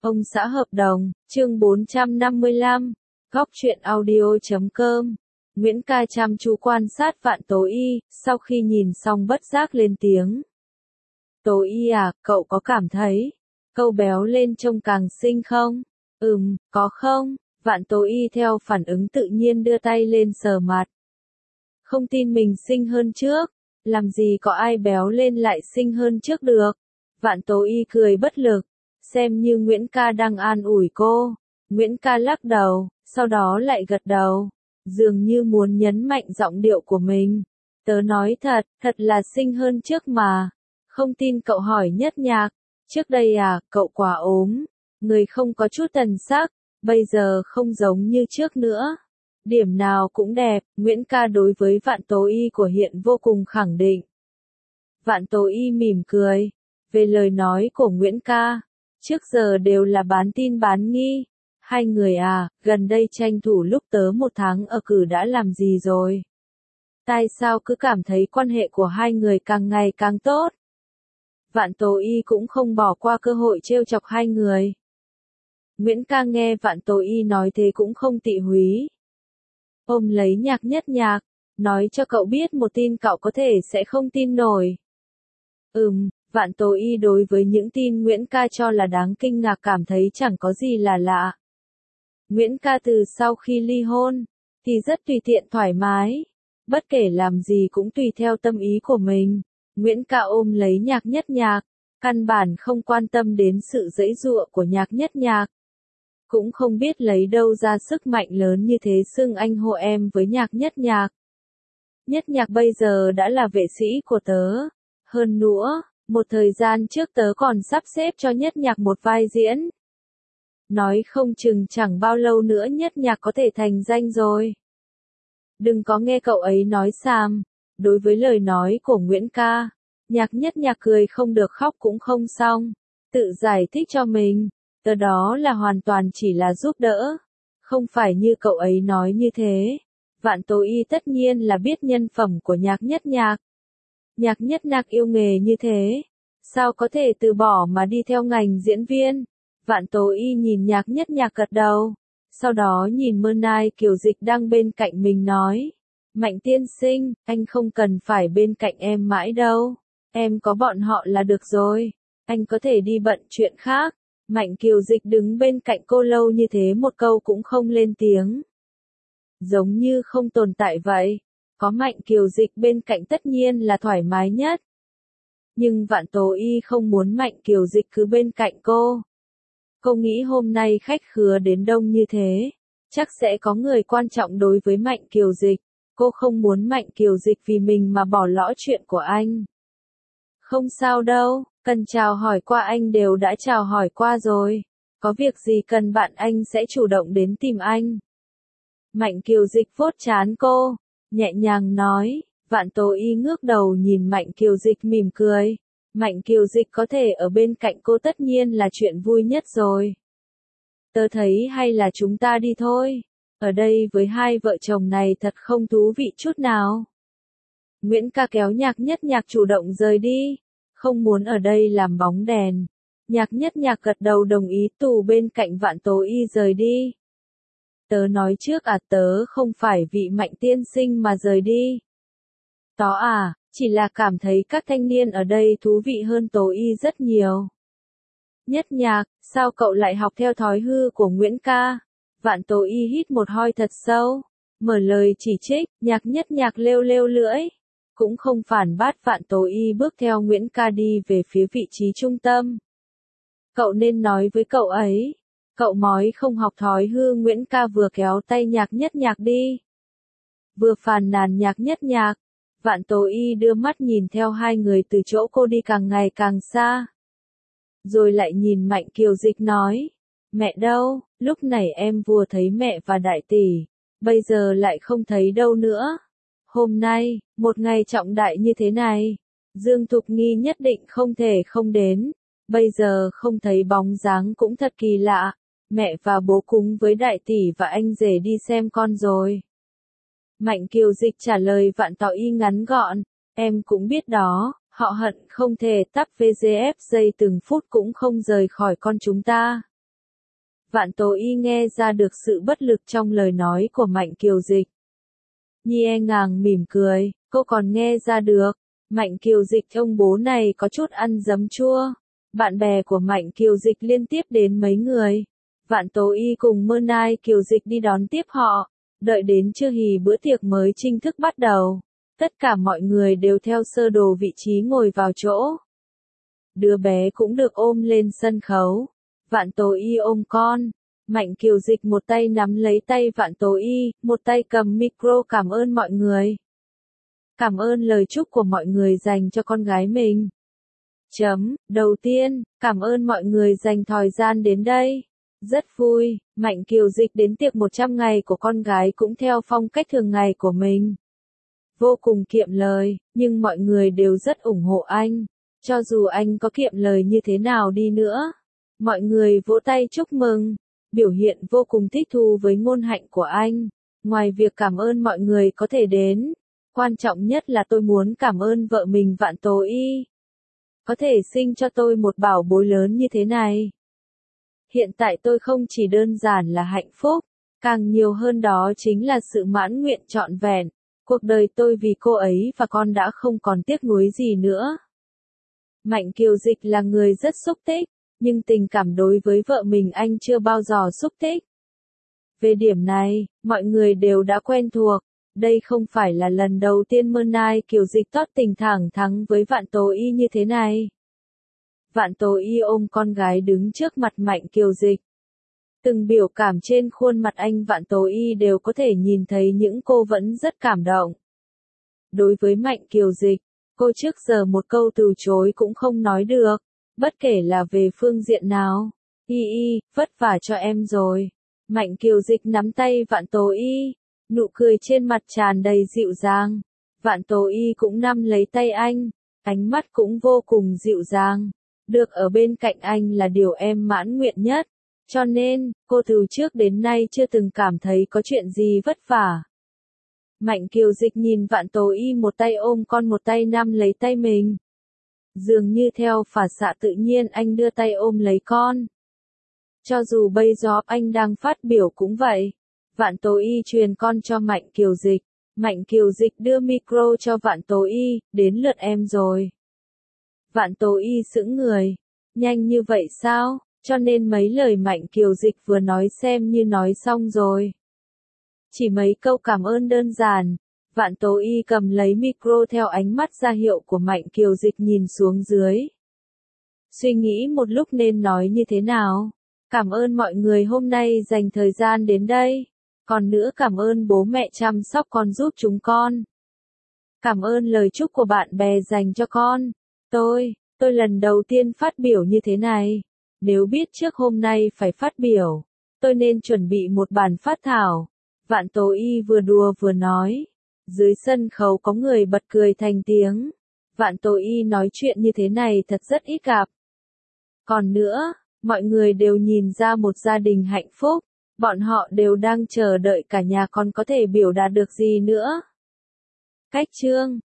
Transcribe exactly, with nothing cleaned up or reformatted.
Ông xã hợp đồng, chương bốn trăm năm mươi lăm, góc truyện audio chấm com. Nguyễn Ca chăm chú quan sát Vạn Tố Y, sau khi nhìn xong bất giác lên tiếng. Tố Y à, cậu có cảm thấy, câu béo lên trông càng xinh không? Ừm, có không? Vạn Tố Y theo phản ứng tự nhiên đưa tay lên sờ mặt. Không tin mình xinh hơn trước, làm gì có ai béo lên lại xinh hơn trước được. Vạn Tố Y cười bất lực, xem như Nguyễn Ca đang an ủi cô. Nguyễn Ca lắc đầu, sau đó lại gật đầu, dường như muốn nhấn mạnh giọng điệu của mình. Tớ nói thật, thật là xinh hơn trước mà. Không tin cậu hỏi Nhất Nhạc, trước đây à, cậu quá ốm, người không có chút thần sắc, bây giờ không giống như trước nữa. Điểm nào cũng đẹp, Nguyễn Ca đối với Vạn Tố Y của hiện vô cùng khẳng định. Vạn Tố Y mỉm cười, về lời nói của Nguyễn Ca, trước giờ đều là bán tin bán nghi. Hai người à, gần đây tranh thủ lúc tớ một tháng ở cử đã làm gì rồi? Tại sao cứ cảm thấy quan hệ của hai người càng ngày càng tốt? Vạn Tố Y cũng không bỏ qua cơ hội trêu chọc hai người. Nguyễn Ca nghe Vạn Tố Y nói thế cũng không tị húy. Ôm lấy Nhạc Nhất Nhạc, nói cho cậu biết một tin cậu có thể sẽ không tin nổi. Ừm, Vạn Tố Y đối với những tin Nguyễn Ca cho là đáng kinh ngạc cảm thấy chẳng có gì là lạ. Nguyễn Ca từ sau khi ly hôn, thì rất tùy tiện thoải mái, bất kể làm gì cũng tùy theo tâm ý của mình. Nguyễn Ca ôm lấy Nhạc Nhất Nhạc, căn bản không quan tâm đến sự giãy giụa của Nhạc Nhất Nhạc. Cũng không biết lấy đâu ra sức mạnh lớn như thế xưng anh hô em với Nhạc Nhất Nhạc. Nhất Nhạc bây giờ đã là vệ sĩ của tớ. Hơn nữa, một thời gian trước tớ còn sắp xếp cho Nhất Nhạc một vai diễn. Nói không chừng chẳng bao lâu nữa Nhất Nhạc có thể thành danh rồi. Đừng có nghe cậu ấy nói xàm. Đối với lời nói của Nguyễn Ca, Nhạc Nhất Nhạc cười không được khóc cũng không xong. Tự giải thích cho mình, tớ đó là hoàn toàn chỉ là giúp đỡ. Không phải như cậu ấy nói như thế. Vạn Tố Y tất nhiên là biết nhân phẩm của Nhạc Nhất Nhạc. Nhạc Nhất Nhạc yêu nghề như thế, sao có thể từ bỏ mà đi theo ngành diễn viên? Vạn Tố Y nhìn Nhạc Nhất Nhạc gật đầu, sau đó nhìn Mơ Nai Kiều Dịch đang bên cạnh mình nói, Mạnh tiên sinh, anh không cần phải bên cạnh em mãi đâu, em có bọn họ là được rồi, anh có thể đi bận chuyện khác. Mạnh Kiều Dịch đứng bên cạnh cô lâu như thế một câu cũng không lên tiếng. Giống như không tồn tại vậy. Có Mạnh Kiều Dịch bên cạnh tất nhiên là thoải mái nhất. Nhưng Vạn Tố Y không muốn Mạnh Kiều Dịch cứ bên cạnh cô. Cô nghĩ hôm nay khách khứa đến đông như thế, chắc sẽ có người quan trọng đối với Mạnh Kiều Dịch. Cô không muốn Mạnh Kiều Dịch vì mình mà bỏ lỡ chuyện của anh. Không sao đâu, cần chào hỏi qua anh đều đã chào hỏi qua rồi. Có việc gì cần bạn anh sẽ chủ động đến tìm anh. Mạnh Kiều Dịch vuốt trán cô, nhẹ nhàng nói. Vạn Tố Y ngước đầu nhìn Mạnh Kiều Dịch mỉm cười. Mạnh Kiều Dịch có thể ở bên cạnh cô tất nhiên là chuyện vui nhất rồi. Tớ thấy hay là chúng ta đi thôi. Ở đây với hai vợ chồng này thật không thú vị chút nào. Nguyễn Ca kéo Nhạc Nhất Nhạc chủ động rời đi. Không muốn ở đây làm bóng đèn. Nhạc Nhất Nhạc gật đầu đồng ý tù bên cạnh Vạn Tố Y rời đi. Tớ nói trước à, tớ không phải vị Mạnh tiên sinh mà rời đi. Đó à, chỉ là cảm thấy các thanh niên ở đây thú vị hơn Tố Y rất nhiều. Nhất Nhạc, sao cậu lại học theo thói hư của Nguyễn Ca? Vạn Tố Y hít một hơi thật sâu, mở lời chỉ trích. Nhạc Nhất Nhạc lêu lêu lưỡi, cũng không phản bác. Vạn Tố Y bước theo Nguyễn Ca đi về phía vị trí trung tâm. Cậu nên nói với cậu ấy, cậu mói không học thói hư. Nguyễn Ca vừa kéo tay Nhạc Nhất Nhạc đi, vừa phàn nàn Nhạc Nhất Nhạc. Vạn Tố Y đưa mắt nhìn theo hai người từ chỗ cô đi càng ngày càng xa. Rồi lại nhìn Mạnh Kiều Dịch nói, mẹ đâu, lúc này em vừa thấy mẹ và đại tỷ, bây giờ lại không thấy đâu nữa. Hôm nay, một ngày trọng đại như thế này, Dương Thục Nghi nhất định không thể không đến, bây giờ không thấy bóng dáng cũng thật kỳ lạ. Mẹ và bố cùng với đại tỷ và anh rể đi xem con rồi. Mạnh Kiều Dịch trả lời Vạn Tố Y ngắn gọn, em cũng biết đó, họ hận không thể tắp vê giê ép giây từng phút cũng không rời khỏi con chúng ta. Vạn Tố Y nghe ra được sự bất lực trong lời nói của Mạnh Kiều Dịch. Nhi e ngàng mỉm cười, cô còn nghe ra được. Mạnh Kiều Dịch ông bố này có chút ăn giấm chua. Bạn bè của Mạnh Kiều Dịch liên tiếp đến mấy người. Vạn Tố Y cùng Mơ Nai Kiều Dịch đi đón tiếp họ. Đợi đến trưa hì bữa tiệc mới chính thức bắt đầu. Tất cả mọi người đều theo sơ đồ vị trí ngồi vào chỗ. Đứa bé cũng được ôm lên sân khấu. Vạn Tố Y ôm con. Mạnh Kiều Dịch một tay nắm lấy tay Vạn Tố Y, một tay cầm micro cảm ơn mọi người. Cảm ơn lời chúc của mọi người dành cho con gái mình. Chấm, đầu tiên, cảm ơn mọi người dành thời gian đến đây. Rất vui, Mạnh Kiều Dịch đến tiệc một trăm ngày của con gái cũng theo phong cách thường ngày của mình. Vô cùng kiệm lời, nhưng mọi người đều rất ủng hộ anh. Cho dù anh có kiệm lời như thế nào đi nữa. Mọi người vỗ tay chúc mừng, biểu hiện vô cùng thích thú với ngôn hạnh của anh. Ngoài việc cảm ơn mọi người có thể đến, quan trọng nhất là tôi muốn cảm ơn vợ mình Vạn Tố Y. Có thể sinh cho tôi một bảo bối lớn như thế này. Hiện tại tôi không chỉ đơn giản là hạnh phúc, càng nhiều hơn đó chính là sự mãn nguyện trọn vẹn. Cuộc đời tôi vì cô ấy và con đã không còn tiếc nuối gì nữa. Mạnh Kiều Dịch là người rất xúc tích, nhưng tình cảm đối với vợ mình anh chưa bao giờ xúc tích. Về điểm này, mọi người đều đã quen thuộc. Đây không phải là lần đầu tiên Mơ Nai Kiều Dịch tót tình thẳng thắn với Vạn Tố Y như thế này. Vạn Tố Y ôm con gái đứng trước mặt Mạnh Kiều Dịch. Từng biểu cảm trên khuôn mặt anh Vạn Tố Y đều có thể nhìn thấy những cô vẫn rất cảm động. Đối với Mạnh Kiều Dịch, cô trước giờ một câu từ chối cũng không nói được, bất kể là về phương diện nào. Y Y, vất vả cho em rồi. Mạnh Kiều Dịch nắm tay Vạn Tố Y, nụ cười trên mặt tràn đầy dịu dàng. Vạn Tố Y cũng nắm lấy tay anh, ánh mắt cũng vô cùng dịu dàng. Được ở bên cạnh anh là điều em mãn nguyện nhất. Cho nên, cô từ trước đến nay chưa từng cảm thấy có chuyện gì vất vả. Mạnh Kiều Dịch nhìn Vạn Tố Y một tay ôm con một tay nắm lấy tay mình. Dường như theo phản xạ tự nhiên anh đưa tay ôm lấy con. Cho dù bây giờ anh đang phát biểu cũng vậy. Vạn Tố Y truyền con cho Mạnh Kiều Dịch. Mạnh Kiều Dịch đưa micro cho Vạn Tố Y, đến lượt em rồi. Vạn Tố Y sững người. Nhanh như vậy sao? Cho nên mấy lời Mạnh Kiều Dịch vừa nói xem như nói xong rồi. Chỉ mấy câu cảm ơn đơn giản. Vạn Tố Y cầm lấy micro theo ánh mắt ra hiệu của Mạnh Kiều Dịch nhìn xuống dưới. Suy nghĩ một lúc nên nói như thế nào. Cảm ơn mọi người hôm nay dành thời gian đến đây. Còn nữa cảm ơn bố mẹ chăm sóc con giúp chúng con. Cảm ơn lời chúc của bạn bè dành cho con. Tôi, tôi lần đầu tiên phát biểu như thế này. Nếu biết trước hôm nay phải phát biểu, tôi nên chuẩn bị một bản phát thảo. Vạn Tố Y vừa đùa vừa nói. Dưới sân khấu có người bật cười thành tiếng. Vạn Tố Y nói chuyện như thế này thật rất ít gặp. Còn nữa, mọi người đều nhìn ra một gia đình hạnh phúc. Bọn họ đều đang chờ đợi cả nhà con có thể biểu đạt được gì nữa. Cách chương